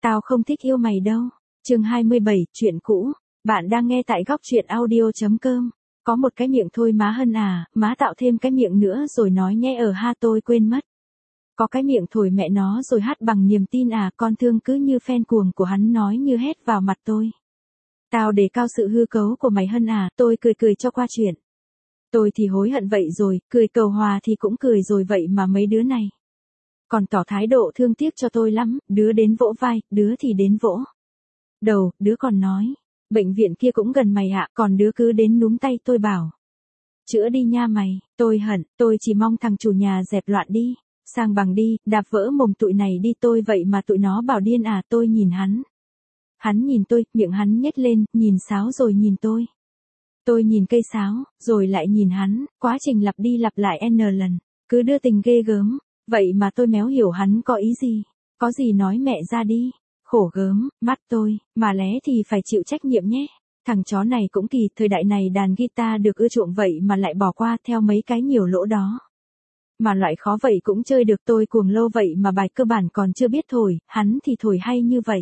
Tao không thích yêu mày đâu. Chương 27, chuyện cũ. Bạn đang nghe tại góc truyện audio.com. Có một cái miệng thôi má Hân à, má tạo thêm cái miệng nữa rồi nói nhẽ ở ha tôi quên mất. Có cái miệng thổi mẹ nó rồi hát bằng niềm tin à, con thương cứ như fan cuồng của hắn nói như hét vào mặt tôi. Tao đề cao sự hư cấu của mày Hân à, tôi cười cho qua chuyện. Tôi thì hối hận vậy rồi, cười cầu hòa thì cũng cười rồi vậy mà mấy đứa này còn tỏ thái độ thương tiếc cho tôi lắm, đứa đến vỗ vai, đứa thì đến vỗ đầu, đứa còn nói, bệnh viện kia cũng gần mày ạ, còn đứa cứ đến núm tay tôi bảo, chữa đi nha mày, tôi hận, tôi chỉ mong thằng chủ nhà dẹp loạn đi, sang bằng đi, đạp vỡ mồm tụi này đi tôi vậy mà tụi nó bảo điên à, tôi nhìn hắn. Hắn nhìn tôi, miệng hắn nhếch lên, nhìn sáo rồi nhìn tôi. Tôi nhìn cây sáo, rồi lại nhìn hắn, quá trình lặp đi lặp lại n lần, cứ đưa tình ghê gớm. Vậy mà tôi méo hiểu hắn có ý gì. Có gì nói mẹ ra đi. Khổ gớm, mắt tôi, mà lé thì phải chịu trách nhiệm nhé. Thằng chó này cũng kỳ, thời đại này đàn guitar được ưa chuộng vậy mà lại bỏ qua theo mấy cái nhiều lỗ đó. Mà loại khó vậy cũng chơi được, tôi cuồng lâu vậy mà bài cơ bản còn chưa biết thổi, hắn thì thổi hay như vậy.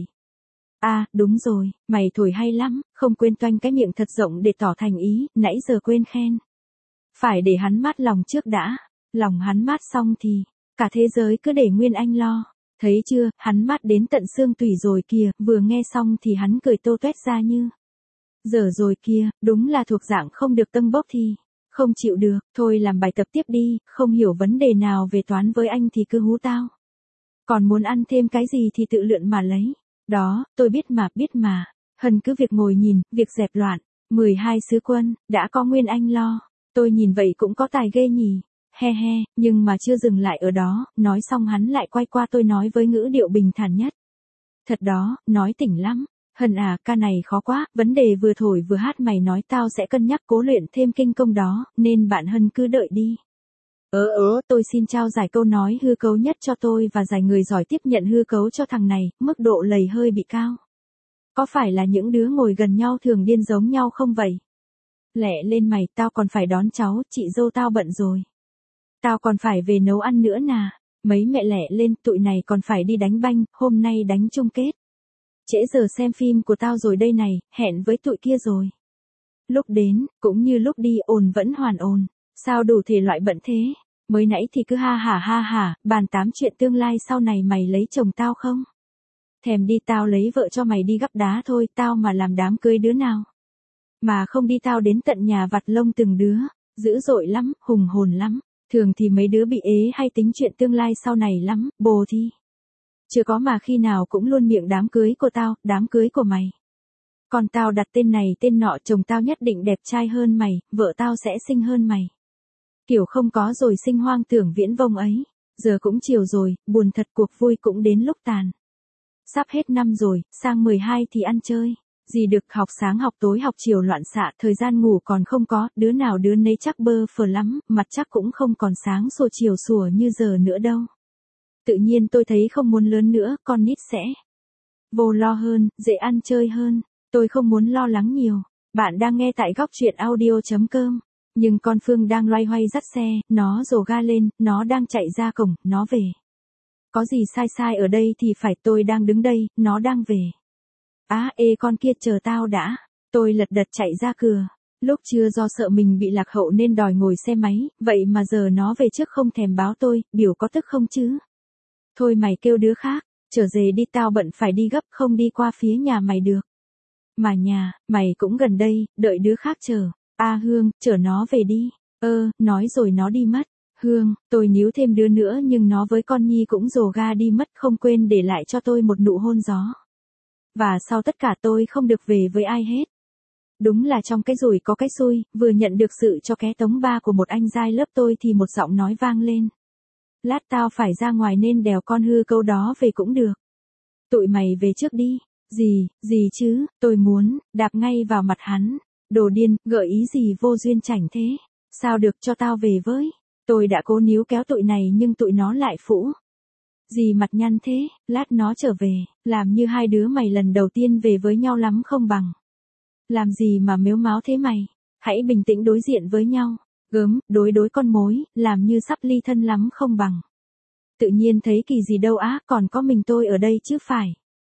À, đúng rồi, mày thổi hay lắm, không quên toanh cái miệng thật rộng để tỏ thành ý, nãy giờ quên khen. Phải để hắn mát lòng trước đã, lòng hắn mát xong thì cả thế giới cứ để Nguyên Anh lo. Thấy chưa, hắn mát đến tận xương tủy rồi kìa, vừa nghe xong thì hắn cười tô toét ra như giờ rồi kìa, đúng là thuộc dạng không được tâng bốc thì không chịu được, thôi làm bài tập tiếp đi, không hiểu vấn đề nào về toán với anh thì cứ hú tao. Còn muốn ăn thêm cái gì thì tự lượn mà lấy. Đó, tôi biết mà. Hân cứ việc ngồi nhìn, việc dẹp loạn. 12 sứ quân, đã có Nguyên Anh lo. Tôi nhìn vậy cũng có tài ghê nhỉ. He, nhưng mà chưa dừng lại ở đó, nói xong hắn lại quay qua tôi nói với ngữ điệu bình thản nhất. Thật đó, nói tỉnh lắm. Hân à, ca này khó quá, vấn đề vừa thổi vừa hát mày nói tao sẽ cân nhắc cố luyện thêm kinh công đó, nên bạn Hân cứ đợi đi. Tôi xin trao giải câu nói hư cấu nhất cho tôi và giải người giỏi tiếp nhận hư cấu cho thằng này, mức độ lầy hơi bị cao. Có phải là những đứa ngồi gần nhau thường điên giống nhau không vậy? Lẹ lên mày, tao còn phải đón cháu, chị dâu tao bận rồi. Tao còn phải về nấu ăn nữa nà. Mấy mẹ lẹ lên, tụi này còn phải đi đánh banh, hôm nay đánh chung kết. Trễ giờ xem phim của tao rồi đây này, hẹn với tụi kia rồi. Lúc đến, cũng như lúc đi, ồn vẫn hoàn ồn. Sao đủ thể loại bận thế? Mới nãy thì cứ ha hả, bàn tám chuyện tương lai sau này mày lấy chồng tao không? Thèm đi tao lấy vợ cho mày đi gắp đá thôi, tao mà làm đám cưới đứa nào? Mà không đi tao đến tận nhà vặt lông từng đứa, dữ dội lắm, hùng hồn lắm. Thường thì mấy đứa bị ế hay tính chuyện tương lai sau này lắm, bồ thì chưa có mà khi nào cũng luôn miệng đám cưới của tao, đám cưới của mày. Còn tao đặt tên này tên nọ, chồng tao nhất định đẹp trai hơn mày, vợ tao sẽ xinh hơn mày. Kiểu không có rồi sinh hoang tưởng viễn vông ấy. Giờ cũng chiều rồi, buồn thật cuộc vui cũng đến lúc tàn. Sắp hết năm rồi, sang 12 thì ăn chơi. Gì được học sáng học tối học chiều loạn xạ, thời gian ngủ còn không có, đứa nào đứa nấy chắc bơ phờ lắm, mặt chắc cũng không còn sáng sủa chiều sủa như giờ nữa đâu. Tự nhiên tôi thấy không muốn lớn nữa, con nít sẽ vô lo hơn, dễ ăn chơi hơn. Tôi không muốn lo lắng nhiều. Bạn đang nghe tại góc truyện audio.com. Nhưng con Phương đang loay hoay dắt xe, nó rồ ga lên, nó đang chạy ra cổng, nó về. Có gì sai ở đây thì phải, tôi đang đứng đây, nó đang về. Con kia chờ tao đã. Tôi lật đật chạy ra cửa. Lúc trưa do sợ mình bị lạc hậu nên đòi ngồi xe máy, vậy mà giờ nó về trước không thèm báo tôi, biểu có tức không chứ? Thôi mày kêu đứa khác, chở dề đi, tao bận phải đi gấp, không đi qua phía nhà mày được. Mà nhà, mày cũng gần đây, đợi đứa khác chờ. Hương, chở nó về đi. Nói rồi nó đi mất. Hương, tôi níu thêm đứa nữa nhưng nó với con Nhi cũng rồ ga đi mất, không quên để lại cho tôi một nụ hôn gió. Và sau tất cả tôi không được về với ai hết. Đúng là trong cái rủi có cái xui, vừa nhận được sự cho ké tống ba của một anh giai lớp tôi thì một giọng nói vang lên. Lát tao phải ra ngoài nên đèo con hư câu đó về cũng được. Tụi mày về trước đi. Gì chứ, tôi muốn, đạp ngay vào mặt hắn. Đồ điên, gợi ý gì vô duyên chảnh thế? Sao được, cho tao về với. Tôi đã cố níu kéo tụi này nhưng tụi nó lại phũ. Gì mặt nhăn thế, lát nó trở về, làm như hai đứa mày lần đầu tiên về với nhau lắm không bằng. Làm gì mà mếu máo thế mày, hãy bình tĩnh đối diện với nhau. Gớm, đối con mối, làm như sắp ly thân lắm không bằng. Tự nhiên thấy kỳ gì đâu á, còn có mình tôi ở đây chứ phải.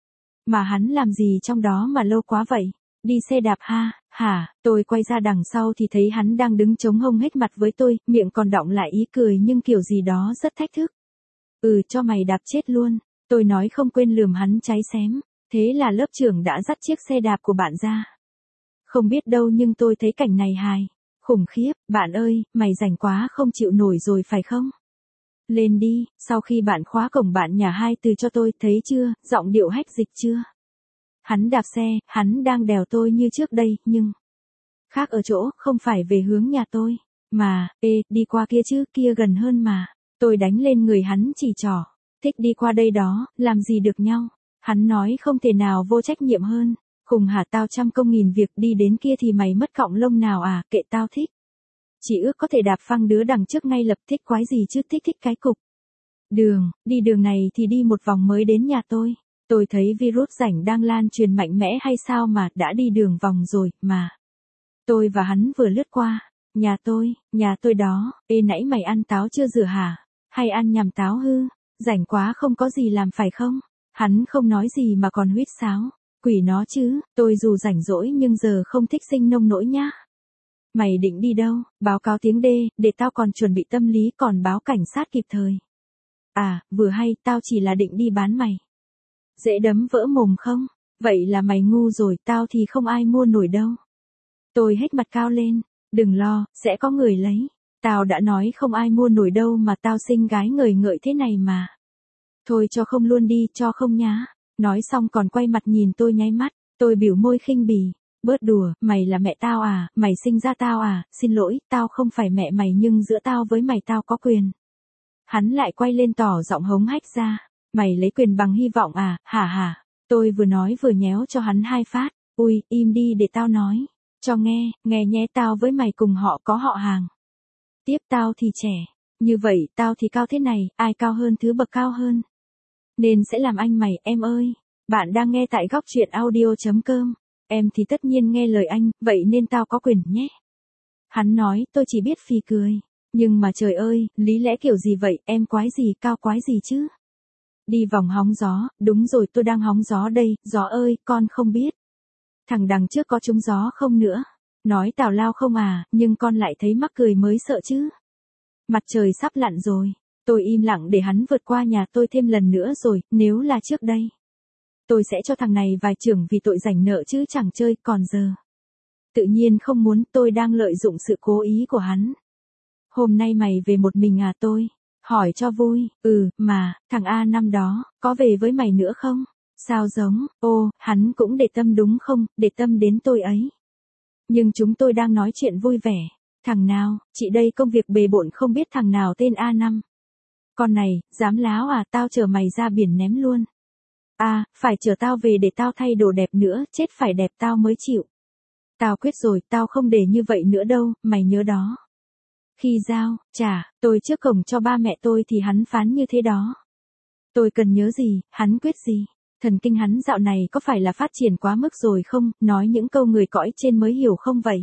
Mà hắn làm gì trong đó mà lâu quá vậy? Đi xe đạp ha, hả? Tôi quay ra đằng sau thì thấy hắn đang đứng chống hông hết mặt với tôi, miệng còn đọng lại ý cười nhưng kiểu gì đó rất thách thức. Cho mày đạp chết luôn. Tôi nói không quên lườm hắn cháy xém. Thế là lớp trưởng đã dắt chiếc xe đạp của bạn ra. Không biết đâu nhưng tôi thấy cảnh này hài. Khủng khiếp, bạn ơi, mày rảnh quá không chịu nổi rồi phải không? Lên đi, sau khi bạn khóa cổng bạn nhà 2 từ cho tôi, thấy chưa, giọng điệu hách dịch chưa? Hắn đạp xe, hắn đang đèo tôi như trước đây, nhưng khác ở chỗ, không phải về hướng nhà tôi, mà, đi qua kia chứ, kia gần hơn mà. Tôi đánh lên người hắn chỉ trỏ, thích đi qua đây đó, làm gì được nhau. Hắn nói không thể nào vô trách nhiệm hơn. Khùng hả, tao trăm công nghìn việc đi đến kia thì mày mất cọng lông nào à, kệ tao thích. Chỉ ước có thể đạp phăng đứa đằng trước ngay lập, thích quái gì chứ, thích cái cục. Đi đường này thì đi một vòng mới đến nhà tôi. Tôi thấy virus rảnh đang lan truyền mạnh mẽ hay sao mà đã đi đường vòng rồi, mà. Tôi và hắn vừa lướt qua. Nhà tôi đó, nãy mày ăn táo chưa rửa hả? Hay ăn nhằm táo hư? Rảnh quá không có gì làm phải không? Hắn không nói gì mà còn huýt sáo. Quỷ nó chứ, tôi dù rảnh rỗi nhưng giờ không thích sinh nông nỗi nhá. Mày định đi đâu? Báo cáo tiếng D, để tao còn chuẩn bị tâm lý còn báo cảnh sát kịp thời. À, vừa hay, tao chỉ là định đi bán mày. Dễ đấm vỡ mồm không? Vậy là mày ngu rồi, tao thì không ai mua nổi đâu. Tôi hết mặt cao lên, đừng lo, sẽ có người lấy. Tao đã nói không ai mua nổi đâu mà tao xinh gái ngời ngợi thế này mà. Thôi cho không luôn đi, cho không nhá. Nói xong còn quay mặt nhìn tôi nháy mắt, tôi biểu môi khinh bỉ. Bớt đùa, mày là mẹ tao à, mày sinh ra tao à, xin lỗi, tao không phải mẹ mày nhưng giữa tao với mày tao có quyền. Hắn lại quay lên tỏ giọng hống hách ra, mày lấy quyền bằng hy vọng à, hả? Tôi vừa nói vừa nhéo cho hắn 2 phát, ui, im đi để tao nói, cho nghe nhé, tao với mày cùng họ có họ hàng. Tiếp tao thì trẻ, như vậy tao thì cao thế này, ai cao hơn thứ bậc cao hơn. Nên sẽ làm anh mày, em ơi. Bạn đang nghe tại góc truyện audio.com. Em thì tất nhiên nghe lời anh, vậy nên tao có quyền nhé. Hắn nói, tôi chỉ biết phì cười. Nhưng mà trời ơi, lý lẽ kiểu gì vậy, em quái gì, cao quái gì chứ? Đi vòng hóng gió, đúng rồi, tôi đang hóng gió đây, gió ơi, con không biết. Thằng đằng trước có trúng gió không nữa? Nói tào lao không à, nhưng con lại thấy mắc cười mới sợ chứ. Mặt trời sắp lặn rồi. Tôi im lặng để hắn vượt qua nhà tôi thêm lần nữa rồi, nếu là trước đây. Tôi sẽ cho thằng này vài chưởng vì tội rảnh nợ chứ chẳng chơi, còn giờ. Tự nhiên không muốn, tôi đang lợi dụng sự cố ý của hắn. Hôm nay mày về một mình à tôi? Hỏi cho vui, mà, thằng A năm đó, có về với mày nữa không? Sao giống, hắn cũng để tâm đúng không, để tâm đến tôi ấy. Nhưng chúng tôi đang nói chuyện vui vẻ. Thằng nào, chị đây công việc bề bộn không biết thằng nào tên A5. Con này, dám láo à, tao chở mày ra biển ném luôn. À, phải chở tao về để tao thay đồ đẹp nữa, chết phải đẹp tao mới chịu. Tao quyết rồi, tao không để như vậy nữa đâu, mày nhớ đó. Khi giao, tôi trước cổng cho ba mẹ tôi thì hắn phán như thế đó. Tôi cần nhớ gì, hắn quyết gì. Thần kinh hắn dạo này có phải là phát triển quá mức rồi không, nói những câu người cõi trên mới hiểu không vậy?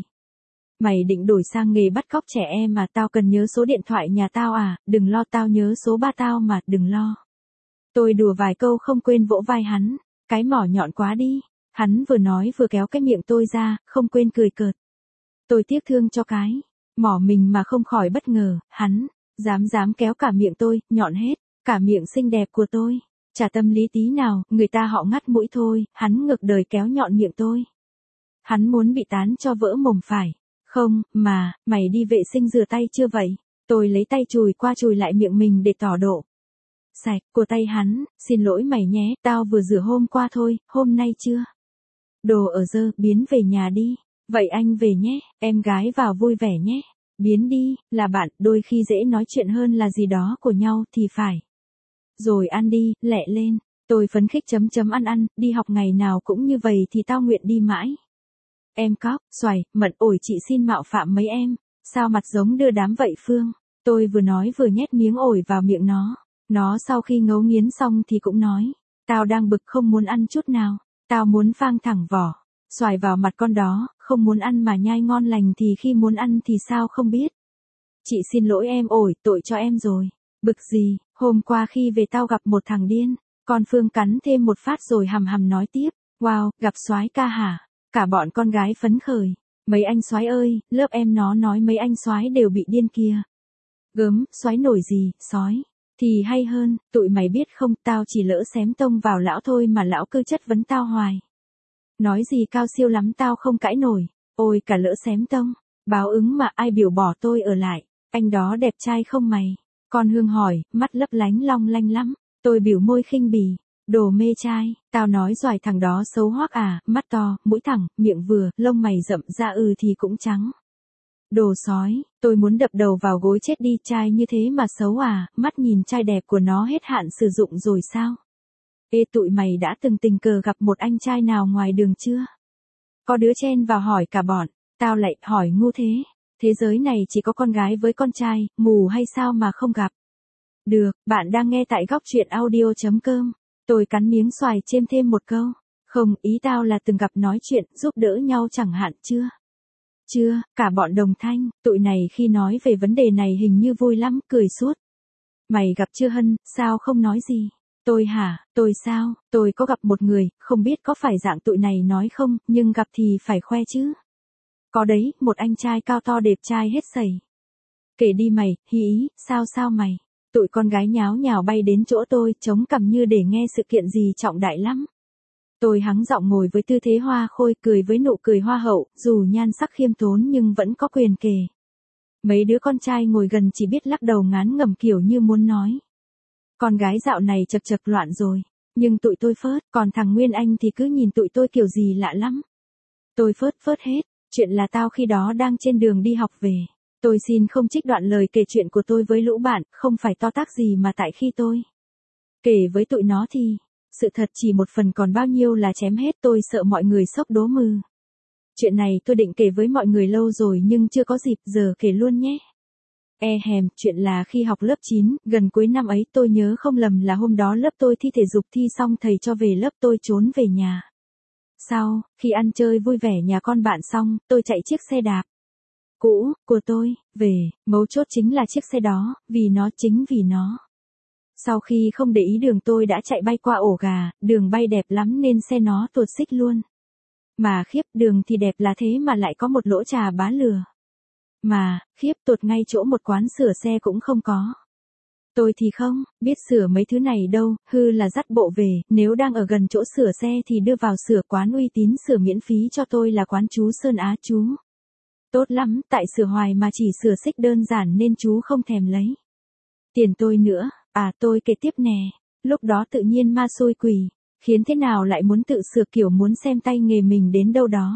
Mày định đổi sang nghề bắt cóc trẻ em mà tao cần nhớ số điện thoại nhà tao à, đừng lo tao nhớ số ba tao mà, đừng lo. Tôi đùa vài câu không quên vỗ vai hắn, cái mỏ nhọn quá đi. Hắn vừa nói vừa kéo cái miệng tôi ra, không quên cười cợt. Tôi tiếc thương cho cái mỏ mình mà không khỏi bất ngờ, hắn dám kéo cả miệng tôi, nhọn hết, cả miệng xinh đẹp của tôi. Chả tâm lý tí nào, người ta họ ngắt mũi thôi, hắn ngược đời kéo nhọn miệng tôi. Hắn muốn bị tán cho vỡ mồm phải. Không, mà, mày đi vệ sinh rửa tay chưa vậy? Tôi lấy tay chùi qua chùi lại miệng mình để tỏ độ sạch của tay hắn, xin lỗi mày nhé, tao vừa rửa hôm qua thôi, hôm nay chưa. Đồ ở dơ, biến về nhà đi. Vậy anh về nhé, em gái vào vui vẻ nhé. Biến đi, là bạn, đôi khi dễ nói chuyện hơn là gì đó của nhau thì phải. Rồi ăn đi, lẹ lên. Tôi phấn khích ăn, đi học ngày nào cũng như vậy thì tao nguyện đi mãi. Em cóc, xoài, mận, ổi chị xin mạo phạm mấy em. Sao mặt giống đưa đám vậy Phương? Tôi vừa nói vừa nhét miếng ổi vào miệng nó. Nó sau khi ngấu nghiến xong thì cũng nói. Tao đang bực không muốn ăn chút nào. Tao muốn phang thẳng vỏ. Xoài vào mặt con đó, không muốn ăn mà nhai ngon lành thì khi muốn ăn thì sao không biết. Chị xin lỗi em ổi, tội cho em rồi. Bực gì, hôm qua khi về tao gặp một thằng điên. Con Phương cắn thêm một phát rồi hằm hằm nói tiếp. Wow, gặp soái ca hả? Cả bọn con gái phấn khởi. Mấy anh soái ơi, lớp em nó nói mấy anh soái đều bị điên kia. Gớm, soái nổi gì, sói. Thì hay hơn, tụi mày biết không, tao chỉ lỡ xém tông vào lão thôi mà lão cứ chất vấn tao hoài. Nói gì cao siêu lắm tao không cãi nổi. Ôi cả lỡ xém tông. Báo ứng mà ai biểu bỏ tôi ở lại. Anh đó đẹp trai không mày? Con Hương hỏi, mắt lấp lánh long lanh lắm. Tôi biểu môi khinh bỉ. Đồ mê trai, tao nói giỏi thằng đó xấu hoắc à, mắt to, mũi thẳng, miệng vừa, lông mày rậm ra thì cũng trắng. Đồ sói, tôi muốn đập đầu vào gối chết đi, trai như thế mà xấu à, mắt nhìn trai đẹp của nó hết hạn sử dụng rồi sao? Ê tụi mày đã từng tình cờ gặp một anh trai nào ngoài đường chưa? Có đứa chen vào hỏi cả bọn, tao lại hỏi ngu thế. Thế giới này chỉ có con gái với con trai, mù hay sao mà không gặp? Được, bạn đang nghe tại góc truyện audio.com. Tôi cắn miếng xoài chêm thêm một câu. Không, ý tao là từng gặp nói chuyện, giúp đỡ nhau chẳng hạn chưa? Chưa, cả bọn đồng thanh, tụi này khi nói về vấn đề này hình như vui lắm, cười suốt. Mày gặp chưa Hân, sao không nói gì? Tôi hả, tôi sao, tôi có gặp một người, không biết có phải dạng tụi này nói không, nhưng gặp thì phải khoe chứ. Có đấy, một anh trai cao to đẹp trai hết sẩy. Kể đi mày, hí ý, sao mày? Tụi con gái nháo nhào bay đến chỗ tôi, chống cằm như để nghe sự kiện gì trọng đại lắm. Tôi hắng giọng ngồi với tư thế hoa khôi, cười với nụ cười hoa hậu, dù nhan sắc khiêm tốn nhưng vẫn có quyền kể. Mấy đứa con trai ngồi gần chỉ biết lắc đầu ngán ngẩm kiểu như muốn nói. Con gái dạo này chật chật loạn rồi, nhưng tụi tôi phớt, còn thằng Nguyên Anh thì cứ nhìn tụi tôi kiểu gì lạ lắm. Tôi phớt hết, chuyện là tao khi đó đang trên đường đi học về. Tôi xin không trích đoạn lời kể chuyện của tôi với lũ bạn, không phải to tát gì mà tại khi tôi kể với tụi nó thì, sự thật chỉ một phần còn bao nhiêu là chém hết, tôi sợ mọi người sốc đố mừ. Chuyện này tôi định kể với mọi người lâu rồi nhưng chưa có dịp, giờ kể luôn nhé. Chuyện là khi học lớp 9, gần cuối năm ấy tôi nhớ không lầm là hôm đó lớp tôi thi thể dục, thi xong thầy cho về lớp tôi trốn về nhà. Sau, khi ăn chơi vui vẻ nhà con bạn xong, tôi chạy chiếc xe đạp cũ của tôi về, mấu chốt chính là chiếc xe đó, chính vì nó. Sau khi không để ý đường tôi đã chạy bay qua ổ gà, đường bay đẹp lắm nên xe nó tuột xích luôn. Mà khiếp, đường thì đẹp là thế mà lại có một lỗ trà bá lừa. Mà, khiếp, tuột ngay chỗ một quán sửa xe cũng không có. Tôi thì không, biết sửa mấy thứ này đâu, hư là dắt bộ về, nếu đang ở gần chỗ sửa xe thì đưa vào sửa, quán uy tín sửa miễn phí cho tôi là quán chú Sơn Á chú. Tốt lắm, tại sửa hoài mà chỉ sửa xích đơn giản nên chú không thèm lấy tiền tôi nữa. Tôi kể tiếp nè, lúc đó tự nhiên ma xui quỷ, khiến thế nào lại muốn tự sửa, kiểu muốn xem tay nghề mình đến đâu đó.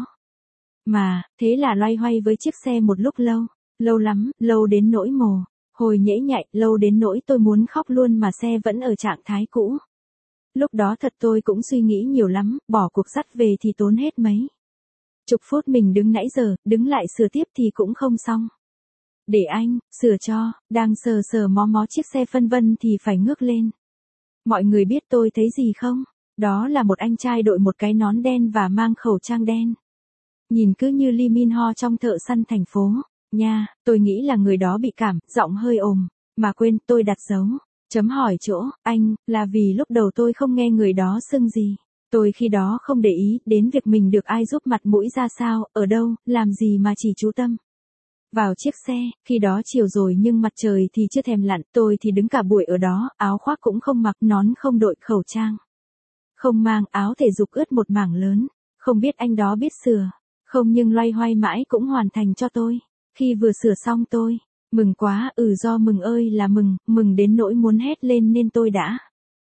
Mà, thế là loay hoay với chiếc xe một lúc lâu lắm, lâu đến nỗi mồ hôi nhễ nhại, lâu đến nỗi tôi muốn khóc luôn mà xe vẫn ở trạng thái cũ. Lúc đó thật tôi cũng suy nghĩ nhiều lắm, bỏ cuộc dắt về thì tốn hết mấy chục phút mình đứng nãy giờ, đứng lại sửa tiếp thì cũng không xong. Để anh sửa cho, đang sờ mó chiếc xe phân vân thì phải ngước lên. Mọi người biết tôi thấy gì không? Đó là một anh trai đội một cái nón đen và mang khẩu trang đen. Nhìn cứ như Lee Min Ho trong Thợ Săn Thành Phố. Nha, tôi nghĩ là người đó bị cảm, giọng hơi ồm. Mà quên, tôi đặt dấu chấm hỏi chỗ, anh, là vì lúc đầu tôi không nghe người đó xưng gì. Tôi khi đó không để ý đến việc mình được ai giúp, mặt mũi ra sao, ở đâu, làm gì mà chỉ chú tâm vào chiếc xe. Khi đó chiều rồi nhưng mặt trời thì chưa thèm lặn, tôi thì đứng cả buổi ở đó, áo khoác cũng không mặc, nón không đội, khẩu trang không mang, áo thể dục ướt một mảng lớn. Không biết anh đó biết sửa không nhưng loay hoay mãi cũng hoàn thành cho tôi. Khi vừa sửa xong tôi mừng quá, do mừng ơi là mừng đến nỗi muốn hét lên nên tôi đã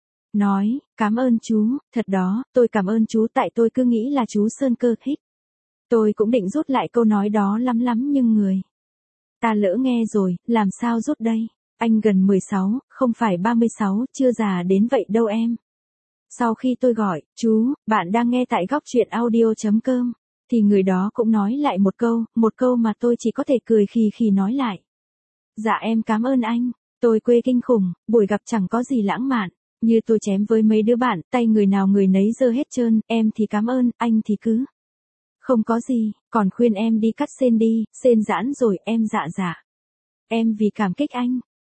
nói, cảm ơn chú, thật đó, tôi cảm ơn chú, tại tôi cứ nghĩ là chú Sơn Cơ thích. Tôi cũng định rút lại câu nói đó lắm nhưng người ta lỡ nghe rồi, làm sao rút đây? Anh gần 16, không phải 36, chưa già đến vậy đâu em. Sau khi tôi gọi, chú, bạn đang nghe tại góc truyện audio.com, thì người đó cũng nói lại một câu mà tôi chỉ có thể cười khì nói lại. Dạ em cảm ơn anh, tôi quê kinh khủng, buổi gặp chẳng có gì lãng mạn, như tôi chém với mấy đứa bạn, tay người nào người nấy giơ hết trơn, em thì cảm ơn, anh thì cứ không có gì, còn khuyên em đi cắt sên đi, sên giãn rồi, em dạ. Em vì cảm kích anh,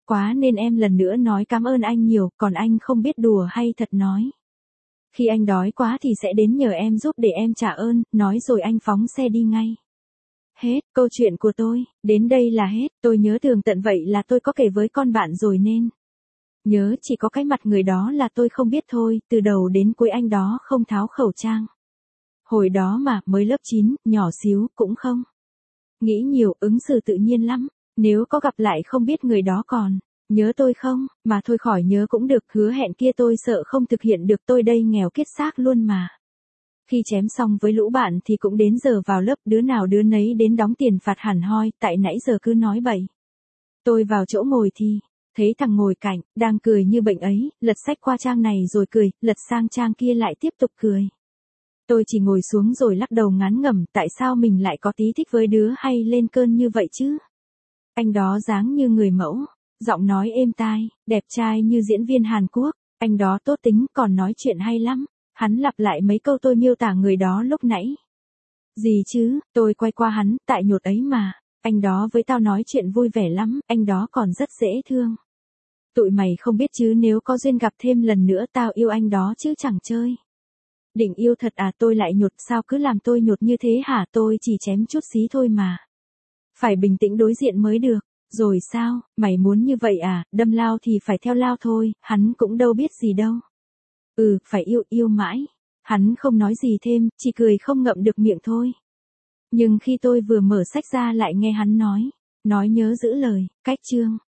quá nên em lần nữa nói cảm ơn anh nhiều, còn anh không biết đùa hay thật nói. Khi anh đói quá thì sẽ đến nhờ em giúp để em trả ơn, nói rồi anh phóng xe đi ngay. Hết, câu chuyện của tôi, đến đây là hết, tôi nhớ tường tận vậy là tôi có kể với con bạn rồi nên. Nhớ chỉ có cái mặt người đó là tôi không biết thôi, từ đầu đến cuối anh đó không tháo khẩu trang. Hồi đó mà, mới lớp 9, nhỏ xíu, cũng không. Nghĩ nhiều, ứng xử tự nhiên lắm, nếu có gặp lại không biết người đó còn. Nhớ tôi không, mà thôi khỏi nhớ cũng được, hứa hẹn kia tôi sợ không thực hiện được, tôi đây nghèo kiết xác luôn mà. Khi chém xong với lũ bạn thì cũng đến giờ vào lớp, đứa nào đứa nấy đến đóng tiền phạt hẳn hoi, tại nãy giờ cứ nói bậy. Tôi vào chỗ ngồi thì, thấy thằng ngồi cạnh, đang cười như bệnh ấy, lật sách qua trang này rồi cười, lật sang trang kia lại tiếp tục cười. Tôi chỉ ngồi xuống rồi lắc đầu ngán ngẩm, tại sao mình lại có tí thích với đứa hay lên cơn như vậy chứ? Anh đó dáng như người mẫu, giọng nói êm tai, đẹp trai như diễn viên Hàn Quốc, anh đó tốt tính còn nói chuyện hay lắm. Hắn lặp lại mấy câu tôi miêu tả người đó lúc nãy. Gì chứ, tôi quay qua hắn, tại nhột ấy mà. Anh đó với tao nói chuyện vui vẻ lắm, anh đó còn rất dễ thương. Tụi mày không biết chứ, nếu có duyên gặp thêm lần nữa tao yêu anh đó chứ chẳng chơi. Định yêu thật à? Tôi lại nhột, sao cứ làm tôi nhột như thế hả? Tôi chỉ chém chút xí thôi mà. Phải bình tĩnh đối diện mới được. Rồi sao, mày muốn như vậy à? Đâm lao thì phải theo lao thôi, hắn cũng đâu biết gì đâu. Phải yêu mãi. Hắn không nói gì thêm, chỉ cười không ngậm được miệng thôi. Nhưng khi tôi vừa mở sách ra lại nghe hắn nói nhớ giữ lời, cách chương.